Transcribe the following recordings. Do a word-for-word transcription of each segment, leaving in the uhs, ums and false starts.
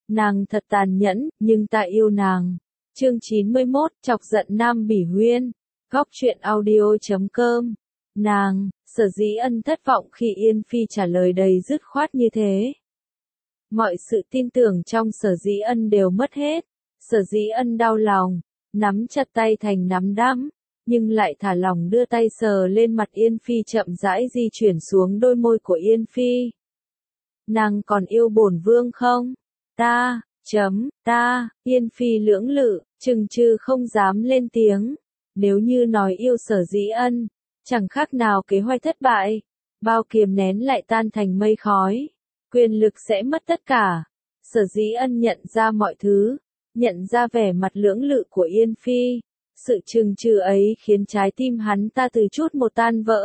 Nàng thật tàn nhẫn, nhưng ta yêu nàng. Chương chín mươi mốt, chọc giận Nam Bỉ Huyên. Góc truyện audio chấm com. Nàng, Sở Dĩ Ân thất vọng khi Yên Phi trả lời đầy dứt khoát như thế. Mọi sự tin tưởng trong Sở Dĩ Ân đều mất hết. Sở Dĩ Ân đau lòng, nắm chặt tay thành nắm đấm, nhưng lại thả lỏng đưa tay sờ lên mặt Yên Phi, chậm rãi di chuyển xuống đôi môi của Yên Phi. Nàng còn yêu bổn vương không? Ta, chấm, ta, Yên Phi lưỡng lự, chừng chừ không dám lên tiếng. Nếu như nói yêu Sở Dĩ Ân, chẳng khác nào kế hoạch thất bại, bao kiềm nén lại tan thành mây khói, quyền lực sẽ mất tất cả. Sở Dĩ Ân nhận ra mọi thứ, nhận ra vẻ mặt lưỡng lự của Yên Phi, sự chừng chừ ấy khiến trái tim hắn ta từ chút một tan vỡ.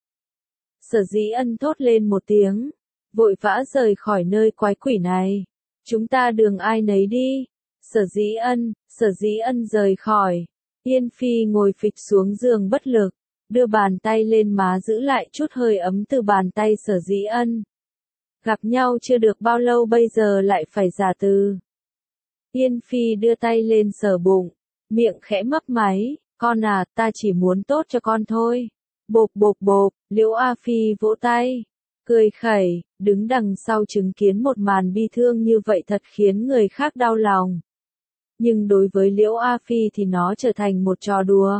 Sở Dĩ Ân thốt lên một tiếng, vội vã rời khỏi nơi quái quỷ này. Chúng ta đường ai nấy đi. Sở Dĩ Ân, Sở Dĩ Ân rời khỏi. Yên Phi ngồi phịch xuống giường bất lực, đưa bàn tay lên má giữ lại chút hơi ấm từ bàn tay Sở Dĩ Ân. Gặp nhau chưa được bao lâu bây giờ lại phải giả từ. Yên Phi đưa tay lên sờ bụng, miệng khẽ mấp máy, con à, ta chỉ muốn tốt cho con thôi. Bộp bộp bộp, Liễu A Phi vỗ tay, cười khẩy, đứng đằng sau chứng kiến một màn bi thương như vậy thật khiến người khác đau lòng. Nhưng đối với Liễu A Phi thì nó trở thành một trò đùa.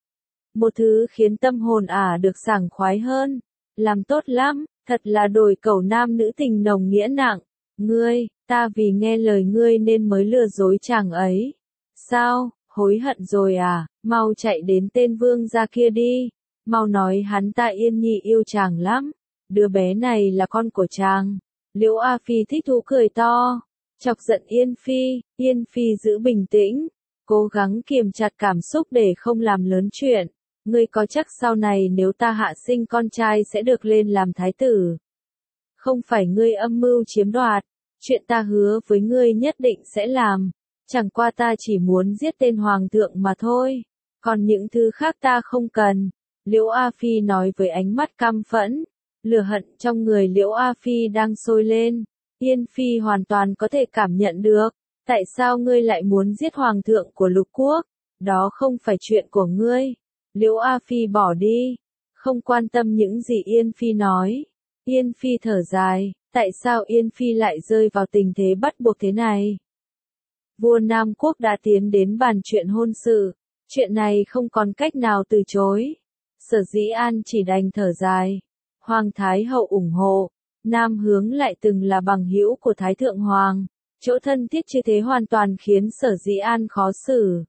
Một thứ khiến tâm hồn ả được sảng khoái hơn. Làm tốt lắm, thật là đổi cẩu nam nữ tình nồng nghĩa nặng. Ngươi, ta vì nghe lời ngươi nên mới lừa dối chàng ấy. Sao, hối hận rồi à, mau chạy đến tên vương gia kia đi. Mau nói hắn ta Yên Nhi yêu chàng lắm. Đứa bé này là con của chàng. Liễu A Phi thích thú cười to, chọc giận Yên Phi. Yên Phi giữ bình tĩnh, cố gắng kiềm chặt cảm xúc để không làm lớn chuyện. Ngươi có chắc sau này nếu ta hạ sinh con trai sẽ được lên làm thái tử? Không phải ngươi âm mưu chiếm đoạt, chuyện ta hứa với ngươi nhất định sẽ làm. Chẳng qua ta chỉ muốn giết tên hoàng thượng mà thôi, còn những thứ khác ta không cần. Liễu A Phi nói với ánh mắt căm phẫn, lửa hận trong người Liễu A Phi đang sôi lên. Yên Phi hoàn toàn có thể cảm nhận được, tại sao ngươi lại muốn giết hoàng thượng của lục quốc? Đó không phải chuyện của ngươi. Liễu A Phi bỏ đi, không quan tâm những gì Yên Phi nói. Yên Phi thở dài, tại sao Yên Phi lại rơi vào tình thế bắt buộc thế này? Vua Nam Quốc đã tiến đến bàn chuyện hôn sự, chuyện này không còn cách nào từ chối. Sở Dĩ An chỉ đành thở dài. Hoàng Thái Hậu ủng hộ, Nam Hướng lại từng là bằng hữu của Thái Thượng Hoàng, chỗ thân thiết như thế hoàn toàn khiến Sở Dĩ An khó xử.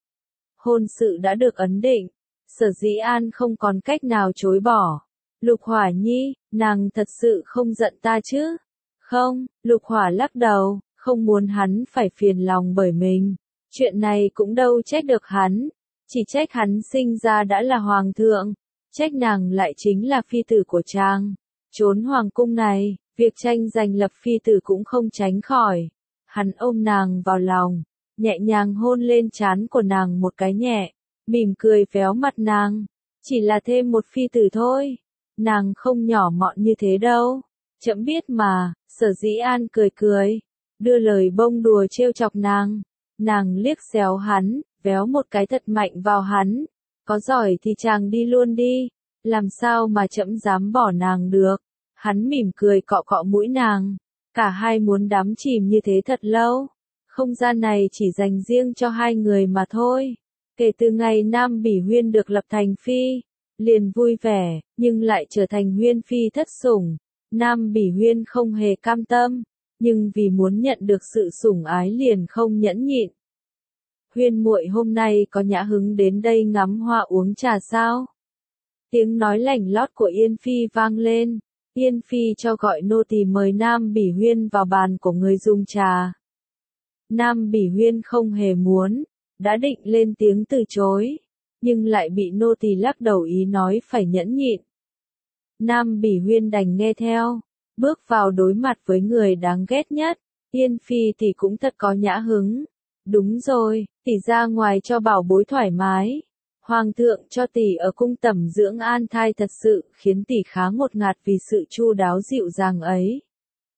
Hôn sự đã được ấn định, Sở Dĩ An không còn cách nào chối bỏ. Lục Hỏa Nhi, nàng thật sự không giận ta chứ? Không, Lục Hỏa lắc đầu, không muốn hắn phải phiền lòng bởi mình. Chuyện này cũng đâu trách được hắn, chỉ trách hắn sinh ra đã là hoàng thượng, trách nàng lại chính là phi tử của chàng. Trốn hoàng cung này, việc tranh giành lập phi tử cũng không tránh khỏi. Hắn ôm nàng vào lòng, nhẹ nhàng hôn lên trán của nàng một cái nhẹ, mỉm cười véo mặt nàng. Chỉ là thêm một phi tử thôi, nàng không nhỏ mọn như thế đâu. Trẫm biết mà. Sở Dĩ An cười cười, đưa lời bông đùa trêu chọc nàng. Nàng liếc xéo hắn, véo một cái thật mạnh vào hắn. Có giỏi thì chàng đi luôn đi, làm sao mà trẫm dám bỏ nàng được. Hắn mỉm cười cọ cọ mũi nàng, cả hai muốn đắm chìm như thế thật lâu. Không gian này chỉ dành riêng cho hai người mà thôi. Kể từ ngày Nam Bỉ Huyên được lập thành phi, liền vui vẻ, nhưng lại trở thành Huyên phi thất sủng. Nam Bỉ Huyên không hề cam tâm, nhưng vì muốn nhận được sự sủng ái liền không nhẫn nhịn. Huyên muội hôm nay có nhã hứng đến đây ngắm hoa uống trà sao? Tiếng nói lảnh lót của Yên Phi vang lên. Yên Phi cho gọi nô tỳ mời Nam Bỉ Huyên vào bàn của người dùng trà. Nam Bỉ Huyên không hề muốn, đã định lên tiếng từ chối, nhưng lại bị nô tỳ lắc đầu ý nói phải nhẫn nhịn. Nam Bỉ Huyên đành nghe theo, bước vào đối mặt với người đáng ghét nhất. Yên Phi thì cũng thật có nhã hứng. Đúng rồi, tỷ ra ngoài cho bảo bối thoải mái. Hoàng thượng cho tỷ ở cung tẩm dưỡng an thai thật sự khiến tỷ khá ngột ngạt vì sự chu đáo dịu dàng ấy.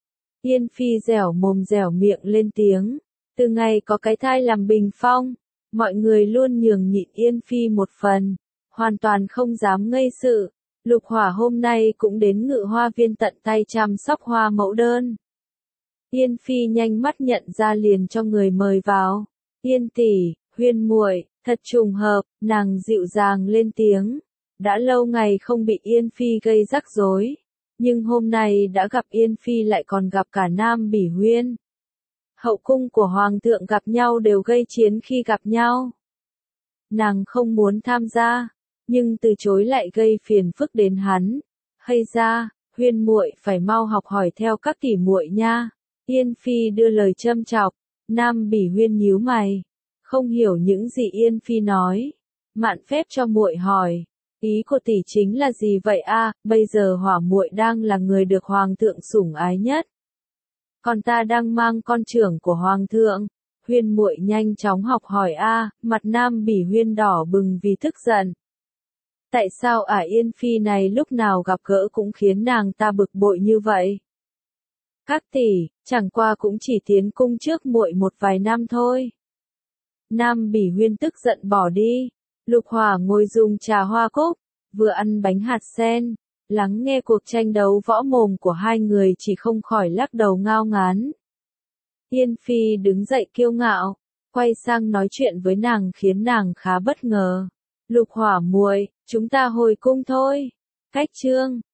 Yên Phi dẻo mồm dẻo miệng lên tiếng. Từ ngày có cái thai làm bình phong, mọi người luôn nhường nhịn Yên Phi một phần, hoàn toàn không dám ngây sự. Lục Hỏa hôm nay cũng đến Ngự Hoa Viên tận tay chăm sóc hoa mẫu đơn. Yên Phi nhanh mắt nhận ra liền cho người mời vào. Yên tỷ, Huyên muội, thật trùng hợp, nàng dịu dàng lên tiếng. Đã lâu ngày không bị Yên Phi gây rắc rối, nhưng hôm nay đã gặp Yên Phi lại còn gặp cả Nam Bỉ Huyên. Hậu cung của Hoàng thượng gặp nhau đều gây chiến khi gặp nhau. Nàng không muốn tham gia, nhưng từ chối lại gây phiền phức đến hắn. Hay ra, Huyên muội phải mau học hỏi theo các tỷ muội nha. Yên Phi đưa lời châm chọc. Nam Bỉ Huyên nhíu mày, không hiểu những gì Yên Phi nói. Mạn phép cho muội hỏi, ý của tỷ chính là gì vậy a? Bây giờ Hỏa muội đang là người được Hoàng thượng sủng ái nhất, còn ta đang mang con trưởng của Hoàng thượng. Huyên muội nhanh chóng học hỏi a. Mặt Nam Bỉ Huyên đỏ bừng vì tức giận. Tại sao ả Yên Phi này lúc nào gặp gỡ cũng khiến nàng ta bực bội như vậy? Các tỷ, chẳng qua cũng chỉ tiến cung trước muội một vài năm thôi. Nam Bỉ Huyên tức giận bỏ đi. Lục Hỏa ngồi dùng trà hoa cúc, vừa ăn bánh hạt sen, lắng nghe cuộc tranh đấu võ mồm của hai người chỉ không khỏi lắc đầu ngao ngán. Yên Phi đứng dậy kiêu ngạo, quay sang nói chuyện với nàng khiến nàng khá bất ngờ. Lục Hỏa muội, chúng ta hồi cung thôi. Cách chương